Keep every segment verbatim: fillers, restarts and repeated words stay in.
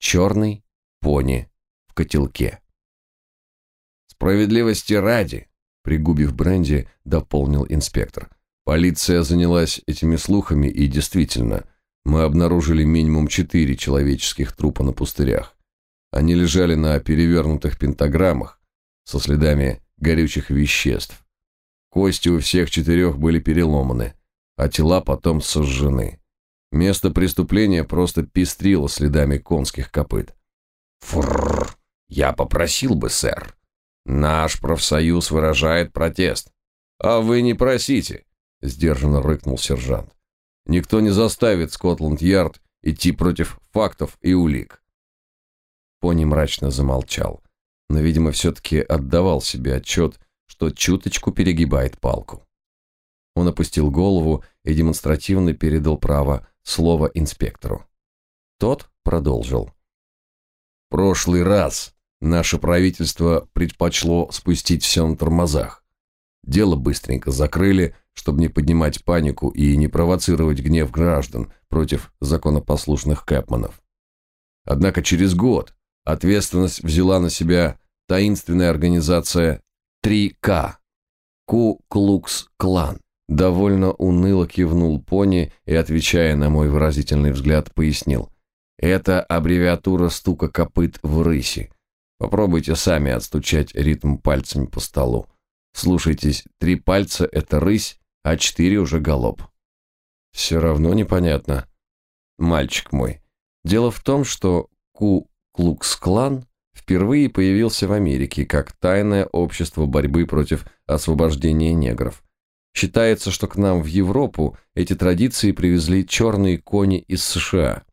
черный пони в котелке. Справедливости ради, пригубив бренди, дополнил инспектор. Полиция занялась этими слухами, и действительно, мы обнаружили минимум четыре человеческих трупа на пустырях. Они лежали на перевернутых пентаграммах со следами горючих веществ. Кости у всех четырех были переломаны, а тела потом сожжены. Место преступления просто пестрило следами конских копыт. Фрррр, я попросил бы, сэр. Наш профсоюз выражает протест. А вы не просите, сдержанно рыкнул сержант. Никто не заставит Скотланд-Ярд идти против фактов и улик. Пони мрачно замолчал, но, видимо, все-таки отдавал себе отчет, что чуточку перегибает палку. Он опустил голову и демонстративно передал право слова инспектору. Тот продолжил. В прошлый раз наше правительство предпочло спустить все на тормозах. Дело быстренько закрыли, чтобы не поднимать панику и не провоцировать гнев граждан против законопослушных кэпманов. Однако через год ответственность взяла на себя таинственная организация три ка, Ку-Клукс-Клан. Довольно уныло кивнул пони и, отвечая на мой выразительный взгляд, пояснил. Это аббревиатура стука копыт в рыси. Попробуйте сами отстучать ритм пальцами по столу. Слушайтесь, три пальца – это рысь, а четыре уже галоп. Все равно непонятно. Мальчик мой, дело в том, что Ку-Клукс-Клан впервые появился в Америке как тайное общество борьбы против освобождения негров. Считается, что к нам в Европу эти традиции привезли черные кони из США.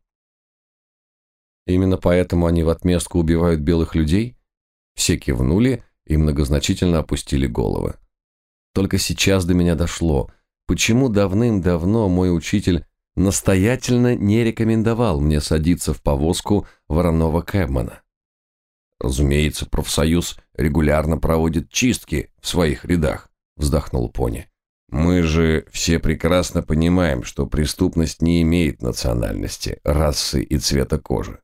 Именно поэтому они в отместку убивают белых людей? Все кивнули и многозначительно опустили головы. Только сейчас до меня дошло, почему давным-давно мой учитель настоятельно не рекомендовал мне садиться в повозку вороного кэбмана. Разумеется, профсоюз регулярно проводит чистки в своих рядах, вздохнул пони. Мы же все прекрасно понимаем, что преступность не имеет национальности, расы и цвета кожи.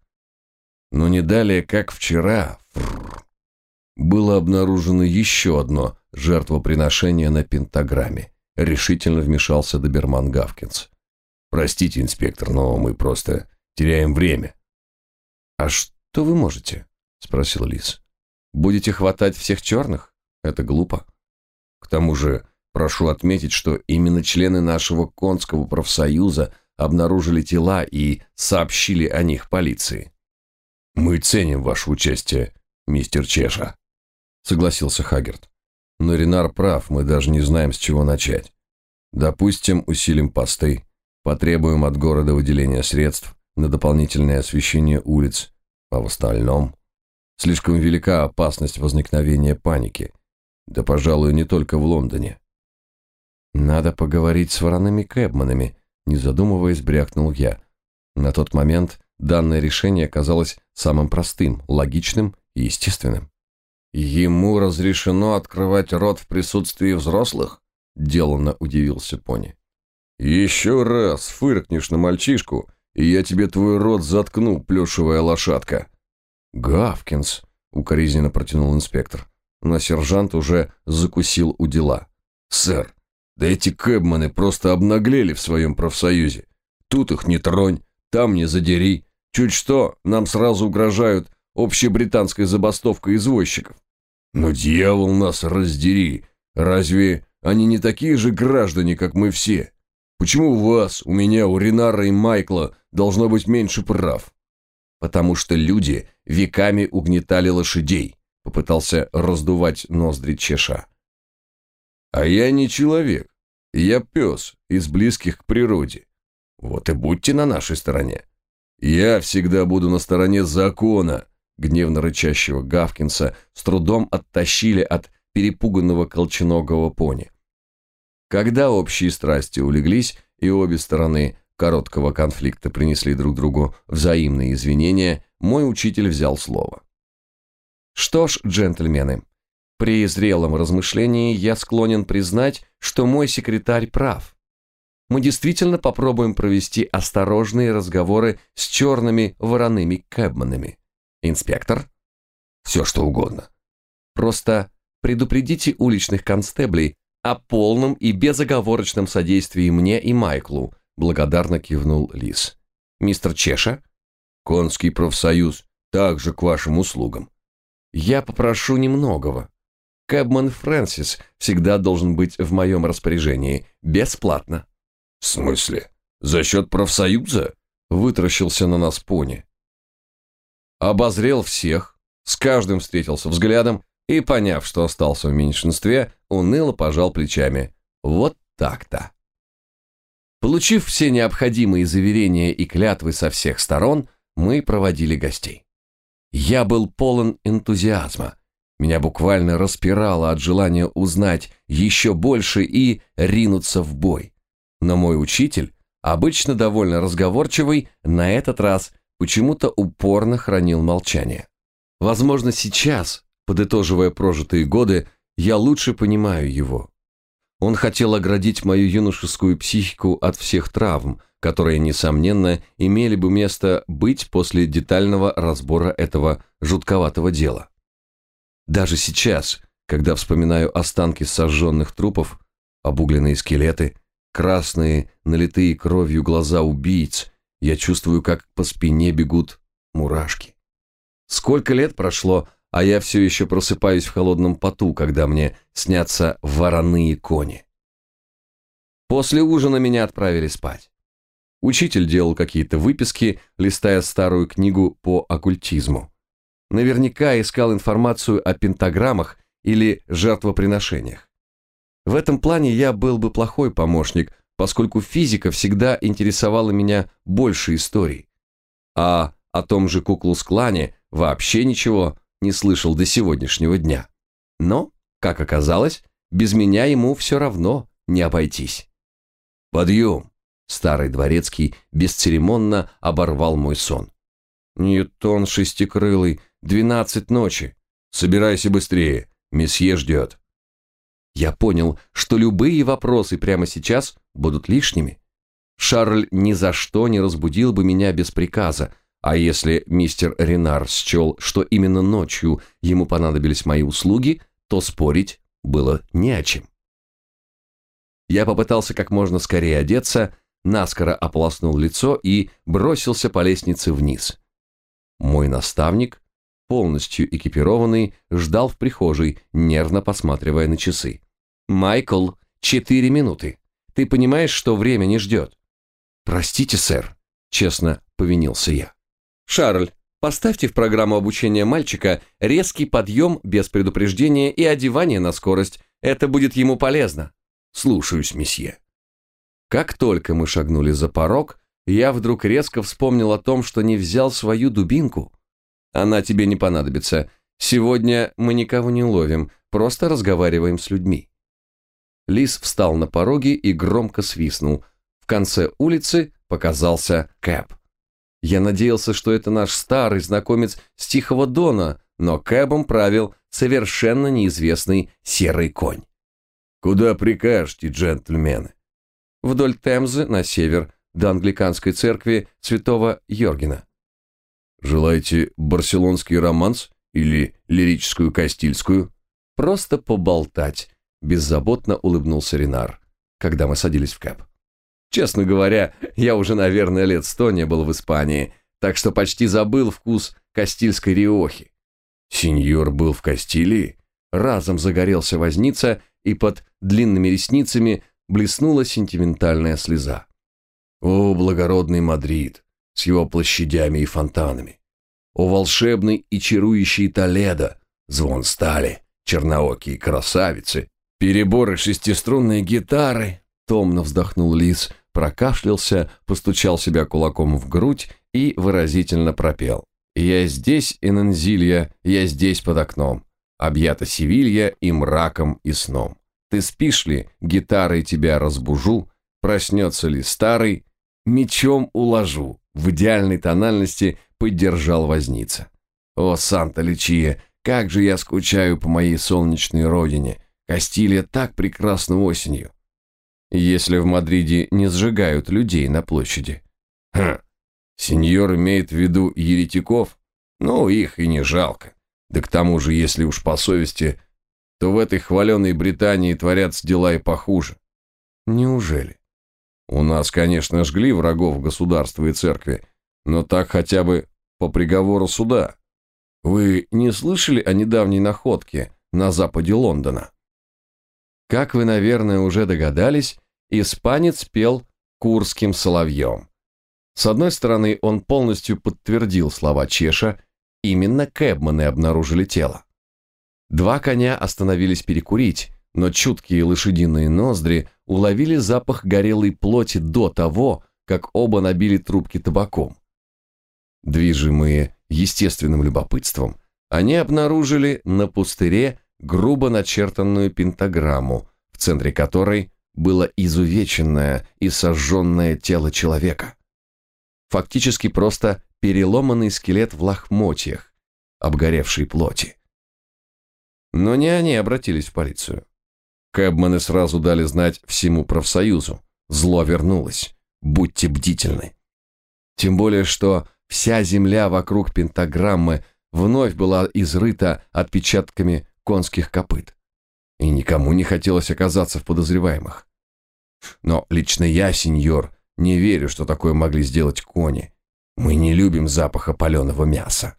Но не далее, как вчера, фррр, было обнаружено еще одно жертвоприношение на пентаграмме. Решительно вмешался доберман Гавкинс. Простите, инспектор, но мы просто теряем время. А что вы можете? Спросил Лис. Будете хватать всех черных? Это глупо. К тому же, прошу отметить, что именно члены нашего конского профсоюза обнаружили тела и сообщили о них полиции. Мы ценим ваше участие, мистер Чеша, согласился Хаггерт. Но Ренар прав, мы даже не знаем, с чего начать. Допустим, усилим посты, потребуем от города выделения средств на дополнительное освещение улиц, а в остальном слишком велика опасность возникновения паники. Да, пожалуй, не только в Лондоне. Надо поговорить с вороными кэбманами, не задумываясь, брякнул я. На тот момент данное решение казалось самым простым, логичным и естественным. Ему разрешено открывать рот в присутствии взрослых? Деланно удивился пони. Еще раз фыркнешь на мальчишку, и я тебе твой рот заткну, плюшевая лошадка. Гавкинс, укоризненно протянул инспектор, но сержант уже закусил у дела. Сэр, да эти кэбманы просто обнаглели в своем профсоюзе. Тут их не тронь, там не задери. Чуть что, нам сразу угрожают общебританской забастовкой извозчиков. Но дьявол нас раздери, разве они не такие же граждане, как мы все? Почему у вас, у меня, у Ренара и Майкла должно быть меньше прав? Потому что люди веками угнетали лошадей, попытался раздувать ноздри Чеша. А я не человек, я пес из близких к природе. Вот и будьте на нашей стороне. Я всегда буду на стороне закона. Гневно рычащего Гавкинса с трудом оттащили от перепуганного колченогого пони. Когда общие страсти улеглись и обе стороны короткого конфликта принесли друг другу взаимные извинения, мой учитель взял слово. Что ж, джентльмены, при зрелом размышлении я склонен признать, что мой секретарь прав. мы действительно попробуем провести осторожные разговоры с черными вороными кэбманами. Инспектор? Все что угодно. Просто предупредите уличных констеблей о полном и безоговорочном содействии мне и Майклу, благодарно кивнул Лис. Мистер Чеша? Конский профсоюз также к вашим услугам. Я попрошу немногого. Кэбман Фрэнсис всегда должен быть в моем распоряжении, бесплатно. В смысле? За счет профсоюза? Вытаращился на нас пони. Обозрел всех, с каждым встретился взглядом и, поняв, что остался в меньшинстве, уныло пожал плечами. Вот так-то. Получив все необходимые заверения и клятвы со всех сторон, мы проводили гостей. Я был полон энтузиазма. Меня буквально распирало от желания узнать еще больше и ринуться в бой. Но мой учитель, обычно довольно разговорчивый, на этот раз почему-то упорно хранил молчание. Возможно, сейчас, подытоживая прожитые годы, я лучше понимаю его. Он хотел оградить мою юношескую психику от всех травм, которые, несомненно, имели бы место быть после детального разбора этого жутковатого дела. Даже сейчас, когда вспоминаю останки сожженных трупов, обугленные скелеты, красные, налитые кровью глаза убийц, я чувствую, как по спине бегут мурашки. Сколько лет прошло, а я все еще просыпаюсь в холодном поту, когда мне снятся вороные кони. После ужина меня отправили спать. Учитель делал какие-то выписки, листая старую книгу по оккультизму. Наверняка искал информацию о пентаграммах или жертвоприношениях. В этом плане я был бы плохой помощник, поскольку физика всегда интересовала меня больше историй. А о том же Ку-Клукс-Клане вообще ничего не слышал до сегодняшнего дня. Но, как оказалось, без меня ему все равно не обойтись. «Подъем!» Старый дворецкий бесцеремонно оборвал мой сон. «Ньютон шестикрылый, двенадцать ночи. Собирайся быстрее, месье ждет». Я понял, что любые вопросы прямо сейчас будут лишними. Шарль ни за что не разбудил бы меня без приказа, а если мистер Ренар счел, что именно ночью ему понадобились мои услуги, то спорить было не о чем. Я попытался как можно скорее одеться, наскоро ополоснул лицо и бросился по лестнице вниз. Мой наставник, полностью экипированный, ждал в прихожей, нервно посматривая на часы. «Майкл, четыре минуты. Ты понимаешь, что время не ждет?» «Простите, сэр», — честно повинился я. «Шарль, поставьте в программу обучения мальчика резкий подъем без предупреждения и одевание на скорость. Это будет ему полезно». «Слушаюсь, месье». Как только мы шагнули за порог, я вдруг резко вспомнил о том, что не взял свою дубинку. «Она тебе не понадобится. Сегодня мы никого не ловим, просто разговариваем с людьми». Лис встал на пороге и громко свистнул. В конце улицы показался Кэб. Я надеялся, что это наш старый знакомец с Тихого Дона, но Кэбом правил совершенно неизвестный серый конь. «Куда прикажете, джентльмены?» «Вдоль Темзы на север, до англиканской церкви святого Йоргена». «Желаете барселонский романс или лирическую кастильскую?» «Просто поболтать», – беззаботно улыбнулся Ренар, когда мы садились в кэб. «Честно говоря, я уже, наверное, лет сто не был в Испании, так что почти забыл вкус кастильской риохи». «Сеньор был в Кастилии?» Разом загорелся возница, и под длинными ресницами блеснула сентиментальная слеза. «О, благородный Мадрид, с его площадями и фонтанами! О, волшебный и чарующий Толедо, звон стали, черноокие красавицы, переборы шестиструнной гитары!» Томно вздохнул Лис, прокашлялся, постучал себя кулаком в грудь и выразительно пропел. «Я здесь, Эннзилья, я здесь под окном, объята Севилья и мраком, и сном. Ты спишь ли, гитарой тебя разбужу, проснется ли старый, мечом уложу», в идеальной тональности поддержал возница. «О, Санта-Лючия, как же я скучаю по моей солнечной родине, Кастилия так прекрасна осенью». Если в Мадриде не сжигают людей на площади. Хм, сеньор имеет в виду еретиков? Ну, их и не жалко. Да к тому же, если уж по совести, то в этой хваленой Британии творятся дела и похуже. Неужели? У нас, конечно, жгли врагов государства и церкви, но так хотя бы по приговору суда. Вы не слышали о недавней находке на западе Лондона? Как вы, наверное, уже догадались, испанец пел курским соловьем. С одной стороны, он полностью подтвердил слова Чеша, именно кэбманы обнаружили тело. Два коня остановились перекурить, но чуткие лошадиные ноздри уловили запах горелой плоти до того, как оба набили трубки табаком. Движимые естественным любопытством, они обнаружили на пустыре грубо начертанную пентаграмму, в центре которой было изувеченное и сожженное тело человека. Фактически просто переломанный скелет в лохмотьях, обгоревшей плоти. Но не они обратились в полицию. Кэбманы сразу дали знать всему профсоюзу. Зло вернулось. Будьте бдительны. Тем более, что вся земля вокруг пентаграммы вновь была изрыта отпечатками конских копыт. И никому не хотелось оказаться в подозреваемых. Но лично я, сеньор, не верю, что такое могли сделать кони. Мы не любим запаха паленого мяса.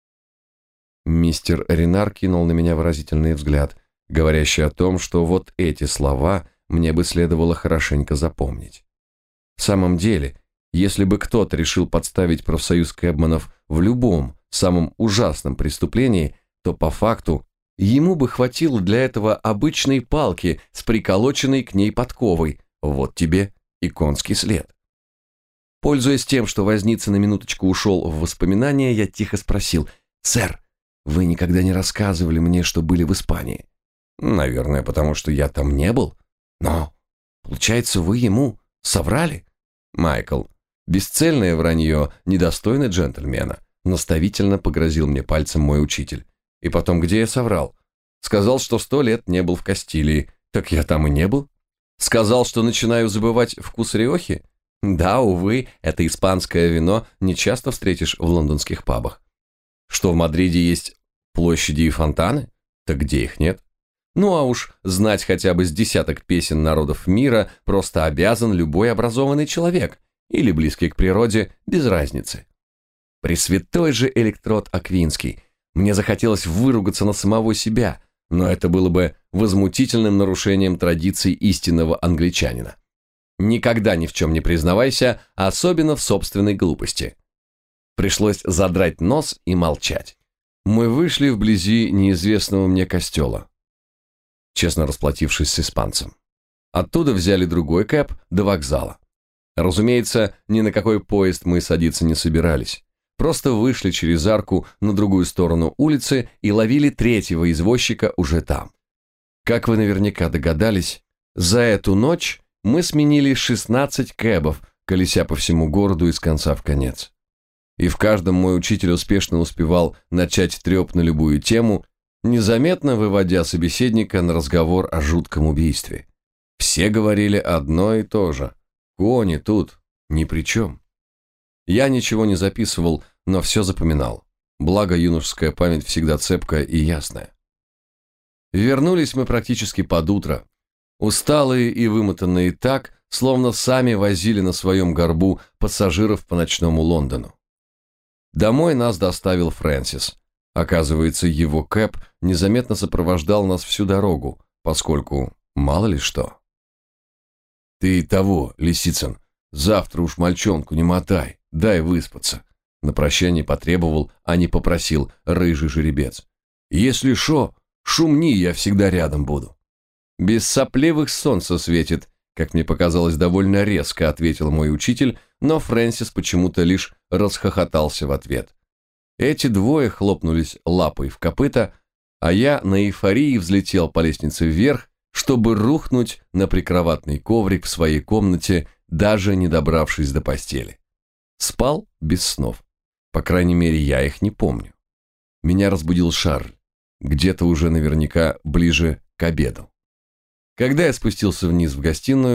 Мистер Ренар кинул на меня выразительный взгляд, говорящий о том, что вот эти слова мне бы следовало хорошенько запомнить. В самом деле, если бы кто-то решил подставить профсоюз кэбманов в любом, самом ужасном преступлении, то по факту ему бы хватило для этого обычной палки с приколоченной к ней подковой. Вот тебе и конский след. Пользуясь тем, что возница на минуточку ушел в воспоминания, я тихо спросил: «Сэр, вы никогда не рассказывали мне, что были в Испании?» «Наверное, потому что я там не был. Но, получается, вы ему соврали?» «Майкл, бесцельное вранье недостойно джентльмена», наставительно погрозил мне пальцем мой учитель. «И потом, где я соврал? Сказал, что сто лет не был в Кастилии. Так я там и не был. Сказал, что начинаю забывать вкус риохи. Да, увы, это испанское вино не часто встретишь в лондонских пабах. Что в Мадриде есть площади и фонтаны? Так где их нет? Ну а уж знать хотя бы с десяток песен народов мира просто обязан любой образованный человек, или близкий к природе, без разницы. Пресвятой же электрод Аквинский. Мне захотелось выругаться на самого себя, но это было бы возмутительным нарушением традиций истинного англичанина. Никогда ни в чем не признавайся, особенно в собственной глупости. Пришлось задрать нос и молчать. Мы вышли вблизи неизвестного мне костела, честно расплатившись с испанцем. Оттуда взяли другой кэб до вокзала. Разумеется, ни на какой поезд мы садиться не собирались. Просто вышли через арку на другую сторону улицы и ловили третьего извозчика уже там. Как вы наверняка догадались, за эту ночь мы сменили шестнадцать кэбов, колеся по всему городу из конца в конец. И в каждом мой учитель успешно успевал начать треп на любую тему, незаметно выводя собеседника на разговор о жутком убийстве. Все говорили одно и то же. Кони тут ни при чем. Я ничего не записывал, но все запоминал. Благо, юношеская память всегда цепкая и ясная. Вернулись мы практически под утро. Усталые и вымотанные так, словно сами возили на своем горбу пассажиров по ночному Лондону. Домой нас доставил Фрэнсис. Оказывается, его кэб незаметно сопровождал нас всю дорогу, поскольку мало ли что. «Ты того, Лисицын, завтра уж мальчонку не мотай, дай выспаться», на прощание потребовал, а не попросил рыжий жеребец. «Если шо, шумни, я всегда рядом буду». «Без сопливых солнце светит», как мне показалось, довольно резко ответил мой учитель, но Фрэнсис почему-то лишь расхохотался в ответ. Эти двое хлопнулись лапой в копыта, а я на эйфории взлетел по лестнице вверх, чтобы рухнуть на прикроватный коврик в своей комнате, даже не добравшись до постели. Спал без снов. По крайней мере, я их не помню. Меня разбудил Шарль, где-то уже наверняка ближе к обеду. Когда я спустился вниз в гостиную,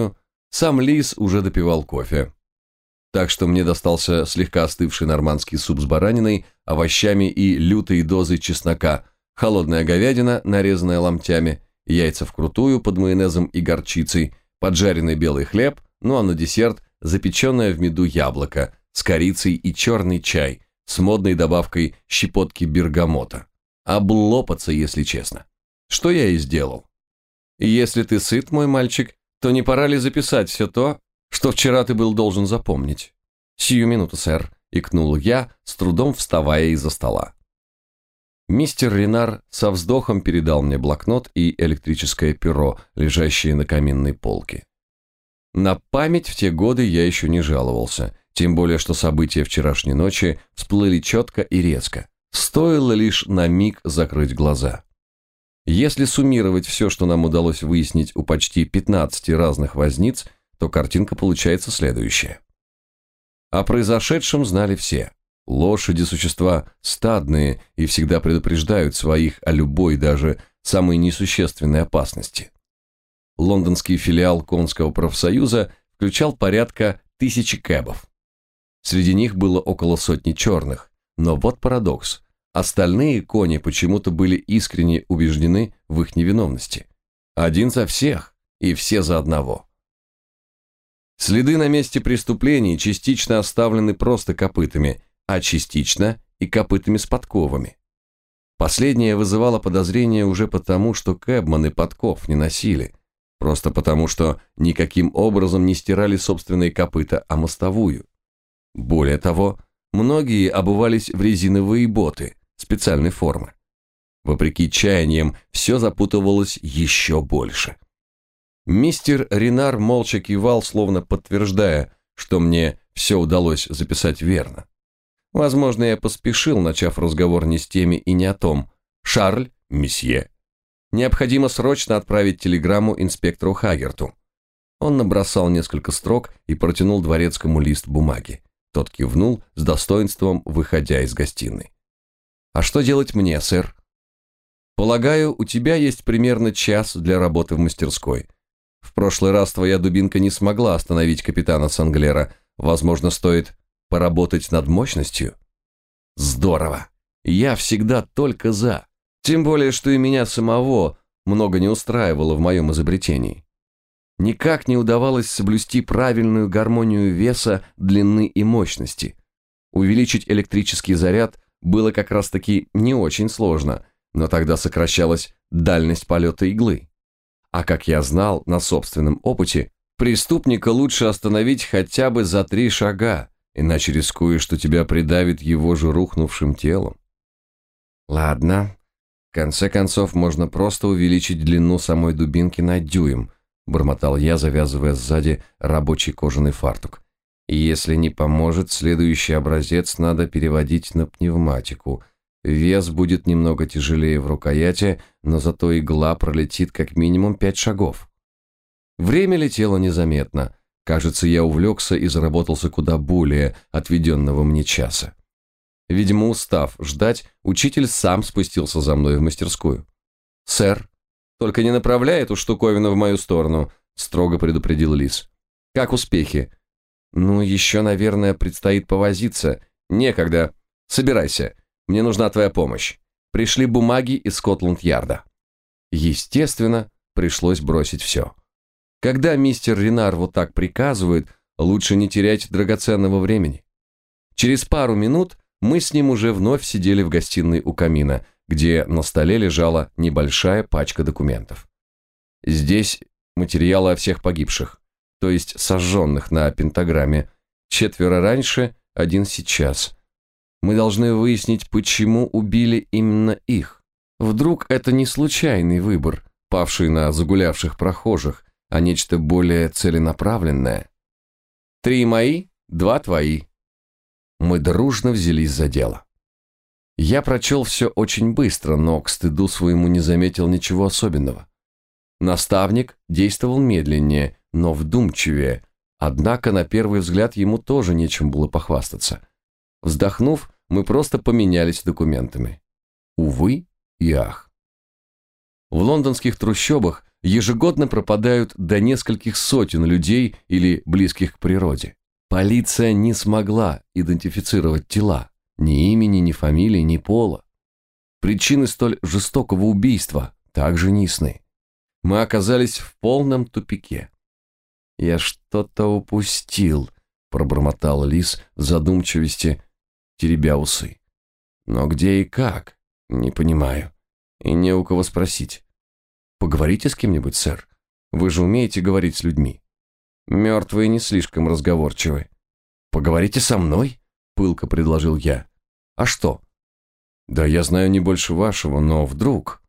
Сам Лис уже допивал кофе. Так что мне достался слегка остывший нормандский суп с бараниной, овощами и лютой дозой чеснока, холодная говядина, нарезанная ломтями, яйца вкрутую под майонезом и горчицей, поджаренный белый хлеб, ну а на десерт запеченное в меду яблоко с корицей и черный чай с модной добавкой щепотки бергамота. Облопаться, если честно. Что я и сделал. Если ты сыт, мой мальчик, то не пора ли записать все то, что вчера ты был должен запомнить? Сию минуту, сэр, икнул я, с трудом вставая из-за стола. Мистер Ренар со вздохом передал мне блокнот и электрическое перо, лежащие на каминной полке. На память в те годы я еще не жаловался, тем более что события вчерашней ночи всплыли четко и резко. Стоило лишь на миг закрыть глаза. Если суммировать все, что нам удалось выяснить у почти пятнадцати разных возниц, то картинка получается следующая. О произошедшем знали все. Лошади – существа стадные и всегда предупреждают своих о любой, даже самой несущественной опасности. Лондонский филиал конского профсоюза включал порядка тысячи кэбов. Среди них было около сотни черных, но вот парадокс. Остальные кони почему-то были искренне убеждены в их невиновности. Один за всех и все за одного. Следы на месте преступлений частично оставлены просто копытами, а частично и копытами с подковами. Последнее вызывало подозрение уже потому, что кэбманы подков не носили, просто потому, что никаким образом не стирали собственные копыта о мостовую. Более того, многие обувались в резиновые боты специальной формы. Вопреки чаяниям, все запутывалось еще больше. Мистер Ренар молча кивал, словно подтверждая, что мне все удалось записать верно. Возможно, я поспешил, начав разговор не с теми и не о том. «Шарль, месье, необходимо срочно отправить телеграмму инспектору Хаггерту». Он набросал несколько строк и протянул дворецкому лист бумаги. Тот кивнул с достоинством, выходя из гостиной. «А что делать мне, сэр?» «Полагаю, у тебя есть примерно час для работы в мастерской. В прошлый раз твоя дубинка не смогла остановить капитана Санглера. Возможно, стоит поработать над мощностью?» «Здорово! Я всегда только за. Тем более, что и меня самого много не устраивало в моем изобретении. Никак не удавалось соблюсти правильную гармонию веса, длины и мощности. Увеличить электрический заряд было как раз-таки не очень сложно, но тогда сокращалась дальность полета иглы. А как я знал на собственном опыте, преступника лучше остановить хотя бы за три шага, иначе рискуешь, что тебя придавит его же рухнувшим телом. Ладно, в конце концов можно просто увеличить длину самой дубинки на дюйм, бормотал я, завязывая сзади рабочий кожаный фартук. И если не поможет, следующий образец надо переводить на пневматику. Вес будет немного тяжелее в рукояти, но зато игла пролетит как минимум пять шагов. Время летело незаметно. Кажется, я увлекся и заработался куда более отведенного мне часа. Видимо, устав ждать, учитель сам спустился за мной в мастерскую. «Сэр, только не направляй эту штуковину в мою сторону», — строго предупредил Лис. «Как успехи?» «Ну, еще, наверное, предстоит повозиться. Некогда. Собирайся. Мне нужна твоя помощь. Пришли бумаги из Скотланд-Ярда». Естественно, пришлось бросить все. Когда мистер Ренар вот так приказывает, лучше не терять драгоценного времени. Через пару минут мы с ним уже вновь сидели в гостиной у камина, где на столе лежала небольшая пачка документов. Здесь материалы о всех погибших, то есть сожженных на пентаграмме. Четверо раньше, один сейчас. Мы должны выяснить, почему убили именно их. Вдруг это не случайный выбор, павший на загулявших прохожих, а нечто более целенаправленное. Три мои, два твои. Мы дружно взялись за дело. Я прочел все очень быстро, но к стыду своему не заметил ничего особенного. Наставник действовал медленнее, но вдумчивее, однако на первый взгляд ему тоже нечем было похвастаться. Вздохнув, мы просто поменялись документами. Увы и ах. В лондонских трущобах ежегодно пропадают до нескольких сотен людей или близких к природе. Полиция не смогла идентифицировать тела, ни имени, ни фамилии, ни пола. Причины столь жестокого убийства также неясны. Мы оказались в полном тупике. «Я что-то упустил», — пробормотал Лис в задумчивости, теребя усы. «Но где и как? Не понимаю. И не у кого спросить. Поговорите с кем-нибудь, сэр. Вы же умеете говорить с людьми. Мертвые не слишком разговорчивы. Поговорите со мной?» — пылко предложил я. «А что?» «Да я знаю не больше вашего, но вдруг...»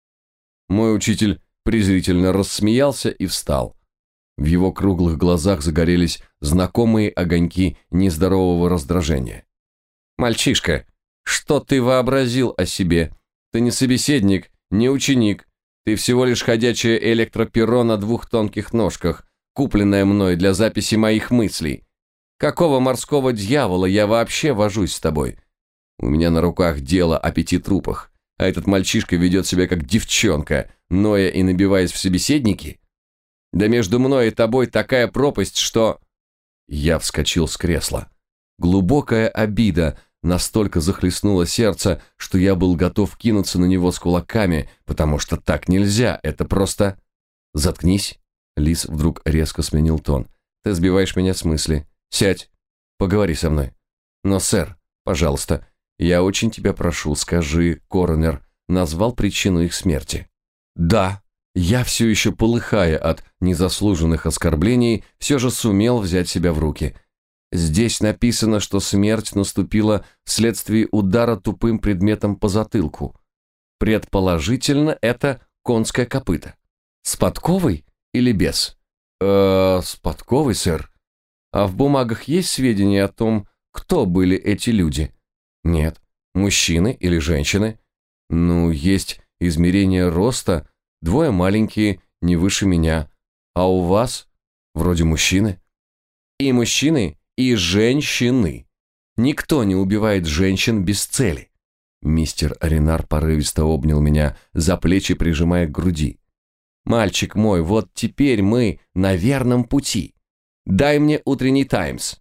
Мой учитель презрительно рассмеялся и встал. В его круглых глазах загорелись знакомые огоньки нездорового раздражения. «Мальчишка, что ты вообразил о себе? Ты не собеседник, не ученик. Ты всего лишь ходячее электроперо на двух тонких ножках, купленное мной для записи моих мыслей. Какого морского дьявола я вообще вожусь с тобой? У меня на руках дело о пяти трупах, а этот мальчишка ведет себя как девчонка, ноя и набиваясь в собеседники? Да между мной и тобой такая пропасть, что...» Я вскочил с кресла. Глубокая обида настолько захлестнула сердце, что я был готов кинуться на него с кулаками, потому что так нельзя, это просто... «Заткнись!» Лис вдруг резко сменил тон. «Ты сбиваешь меня с мысли. Сядь, поговори со мной. Но, сэр, пожалуйста, я очень тебя прошу, скажи, коронер назвал причину их смерти?» «Да». Я, все еще полыхая от незаслуженных оскорблений, все же сумел взять себя в руки. Здесь написано, что смерть наступила вследствие удара тупым предметом по затылку. Предположительно, это конское копыто. С подковой или без? Э, с подковой, сэр. А в бумагах есть сведения о том, кто были эти люди? Нет. Мужчины или женщины? Ну, есть измерение роста. Двое маленькие, не выше меня. А у вас? Вроде мужчины. И мужчины, и женщины. Никто не убивает женщин без цели. Мистер Ренар порывисто обнял меня за плечи, прижимая к груди. «Мальчик мой, вот теперь мы на верном пути. Дай мне утренний «Таймс».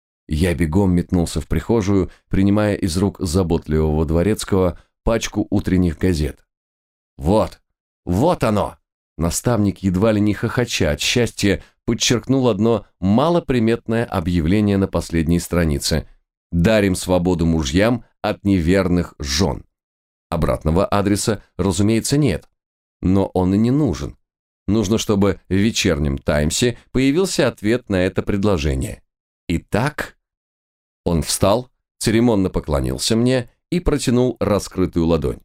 Я бегом метнулся в прихожую, принимая из рук заботливого дворецкого пачку утренних газет. «Вот! Вот оно!» Наставник, едва ли не хохоча от счастья, подчеркнул одно малоприметное объявление на последней странице. «Дарим свободу мужьям от неверных жен». Обратного адреса, разумеется, нет. Но он и не нужен. Нужно, чтобы в вечернем «Таймсе» появился ответ на это предложение. Итак, он встал, церемонно поклонился мне и протянул раскрытую ладонь.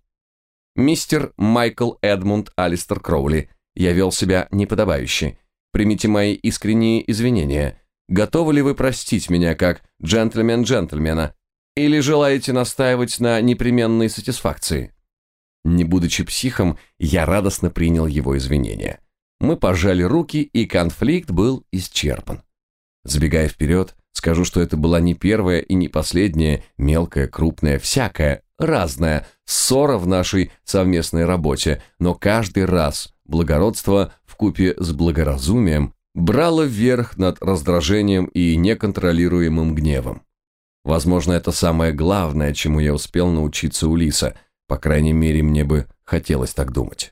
«Мистер Майкл Эдмунд Алистер Кроули, я вел себя неподобающе. Примите мои искренние извинения. Готовы ли вы простить меня как джентльмен джентльмена? Или желаете настаивать на непременной сатисфакции?» Не будучи психом, я радостно принял его извинения. Мы пожали руки, и конфликт был исчерпан. Сбегая вперед, скажу, что это была не первая и не последняя мелкая, крупная, всякая, разная ссора в нашей совместной работе, но каждый раз благородство вкупе с благоразумием брало вверх над раздражением и неконтролируемым гневом. Возможно, это самое главное, чему я успел научиться у Лиса, по крайней мере, мне бы хотелось так думать.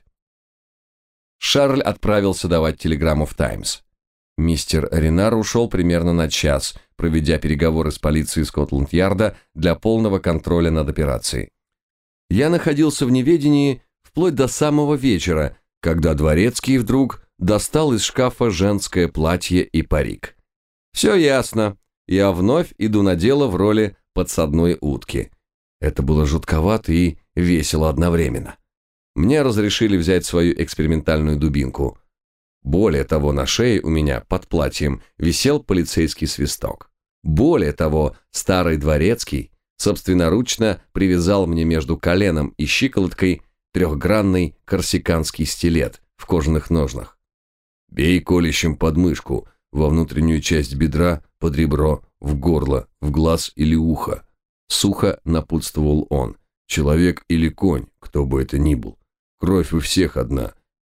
Шарль отправился давать телеграмму в «Таймс». Мистер Ренар ушел примерно на час, проведя переговоры с полицией Скотланд-Ярда для полного контроля над операцией. Я находился в неведении вплоть до самого вечера, когда дворецкий вдруг достал из шкафа женское платье и парик. Все ясно, я вновь иду на дело в роли подсадной утки. Это было жутковато и весело одновременно. Мне разрешили взять свою экспериментальную дубинку. Более того, на шее у меня под платьем висел полицейский свисток. Более того, старый дворецкий собственноручно привязал мне между коленом и щиколоткой трехгранный корсиканский стилет в кожаных ножнах. «Бей колющим под мышку, во внутреннюю часть бедра, под ребро, в горло, в глаз или ухо», — сухо напутствовал он. «Человек или конь, кто бы это ни был. Кровь у всех одна.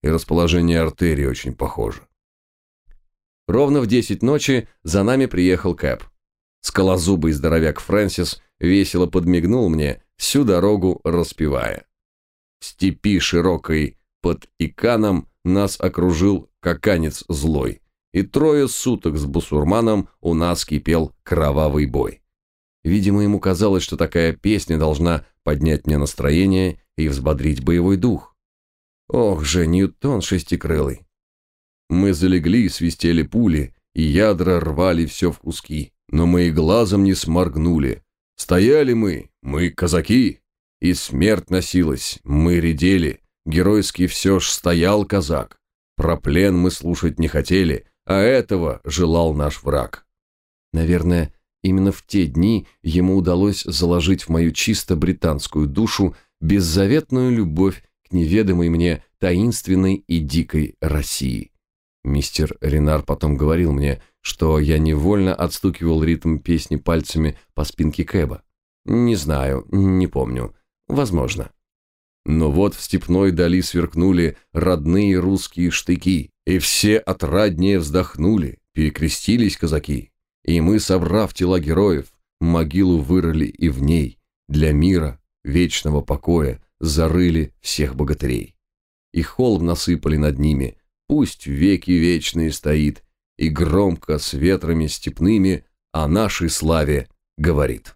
и расположение артерий очень похоже. Ровно в десять ночи за нами приехал Кэп. Скалозубый здоровяк Фрэнсис весело подмигнул мне, всю дорогу распевая. В степи широкой под Иканом нас окружил каканец злой, и трое суток с бусурманом у нас кипел кровавый бой. Видимо, ему казалось, что такая песня должна поднять мне настроение и взбодрить боевой дух. Ох же, Ньютон шестикрылый. Мы залегли и свистели пули, и ядра рвали все в куски, но мы и глазом не сморгнули. Стояли мы, мы казаки, и смерть носилась, мы редели, геройски все ж стоял казак. Про плен мы слушать не хотели, а этого желал наш враг. Наверное, именно в те дни ему удалось заложить в мою чисто британскую душу беззаветную любовь к неведомой мне таинственной и дикой России. Мистер Ренар потом говорил мне, что я невольно отстукивал ритм песни пальцами по спинке Кэба. Не знаю, не помню. Возможно. Но вот в степной дали сверкнули родные русские штыки, и все отраднее вздохнули, перекрестились казаки. И мы, собрав тела героев, могилу вырыли и в ней, для мира, вечного покоя, зарыли всех богатырей. И холм насыпали над ними, пусть веки вечные стоит, и громко с ветрами степными о нашей славе говорит.